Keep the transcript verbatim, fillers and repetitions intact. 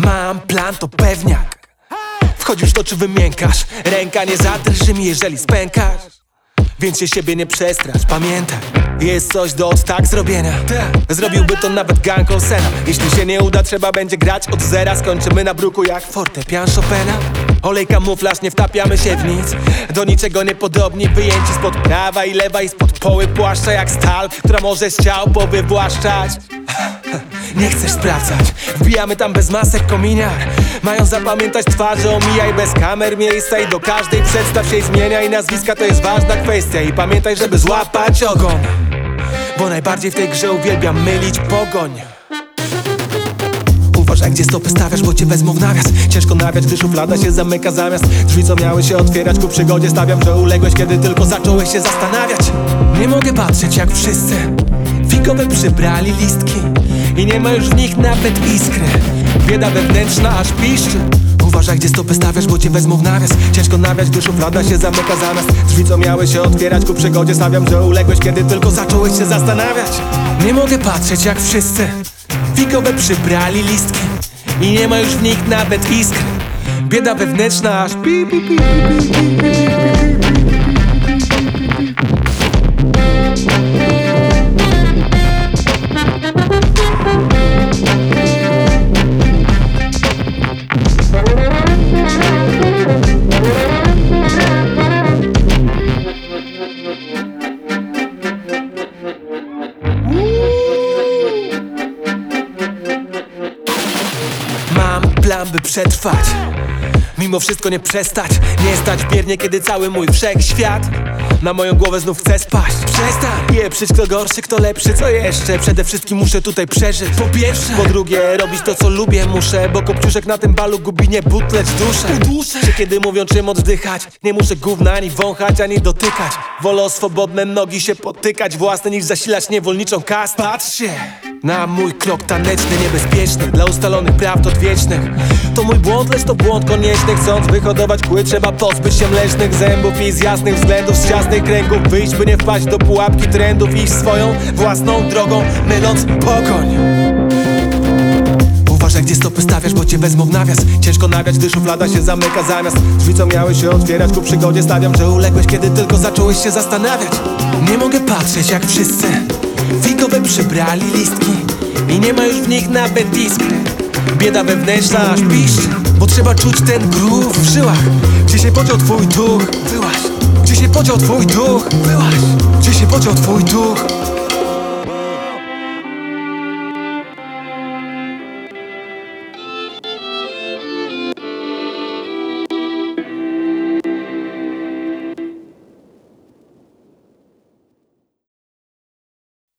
Mam plan, to pewniak. Wchodzisz w to, czy wymiękasz. Ręka nie zadrży mi, jeżeli spękasz. Więc się siebie nie przestrasz, pamiętaj, jest coś do od tak zrobienia. Zrobiłby to nawet gang Olsena. Jeśli się nie uda, trzeba będzie grać od zera. Skończymy na bruku jak fortepian Chopina. Olej kamuflaż, nie wtapiamy się w nic. Do niczego niepodobni, wyjęci spod prawa i lewa i spod poły płaszcza jak stal, która może z ciał powywłaszczać. Nie chcesz sprawdzać, wbijamy tam bez masek kominiar. Mają zapamiętać twarze, omijaj bez kamer miejsca. I do każdej przedstaw się i zmienia. I nazwiska to jest ważna kwestia. I pamiętaj, żeby złapać ogon, bo najbardziej w tej grze uwielbiam mylić pogoń. Uważaj, gdzie stopy stawiasz, bo cię wezmą w nawias. Ciężko nawiać, gdy szuflada się zamyka zamiast drzwi, co miały się otwierać ku przygodzie. Stawiam, że uległeś, kiedy tylko zacząłeś się zastanawiać. Nie mogę patrzeć jak wszyscy figowe przybrali listki i nie ma już w nich nawet iskry. Bieda wewnętrzna aż piszczy. Uważaj, gdzie stopy stawiasz, bo cię wezmą w nawias. Ciężko nawiać, gdy szuflada się zamyka zamiast drzwi, co miały się otwierać ku przygodzie. Stawiam, że uległeś, kiedy tylko zacząłeś się zastanawiać. Nie mogę patrzeć jak wszyscy figowe przybrali listki i nie ma już w nich nawet iskry. Bieda wewnętrzna aż pi, pi, pi, pi, pi, pi, pi. Mam plan, by przetrwać, mimo wszystko nie przestać. Nie stać biernie, kiedy cały mój wszechświat na moją głowę znów chce spaść. Przestań pieprzyć, kto gorszy, kto lepszy, co jeszcze? Przede wszystkim muszę tutaj przeżyć. Po pierwsze, po drugie, robić to, co lubię muszę, bo kopciuszek na tym balu gubi nie but, lecz duszę. Czy kiedy mówią, czym oddychać, nie muszę gówna ani wąchać, ani dotykać. Wolę o swobodne nogi się potykać własne, niż zasilać niewolniczą kastę. Patrzcie na mój krok taneczny, niebezpieczny dla ustalonych prawd odwiecznych. To mój błąd, lecz to błąd konieczny. Chcąc wyhodować kły, trzeba pozbyć się mlecznych zębów i z jasnych względów z ciasnych kręgów wyjść, by nie wpaść do pułapki trendów. Iść swoją własną drogą, myląc pogoń. Uważaj, gdzie stopy stawiasz, bo cię wezmą w nawias. Ciężko nawiać, gdy szuflada się zamyka zamiast drzwi, co miały się otwierać ku przygodzie. Stawiam, że uległeś, kiedy tylko zacząłeś się zastanawiać. Nie mogę patrzeć jak wszyscy figowe przybrali listki i nie ma już w nich nawet iskry. Bieda wewnętrzna aż piszczy, bo trzeba czuć ten groove w żyłach. Gdzie się podział twój duch? Byłaś. Gdzie się podział twój duch? Byłaś. Gdzie się podział twój duch?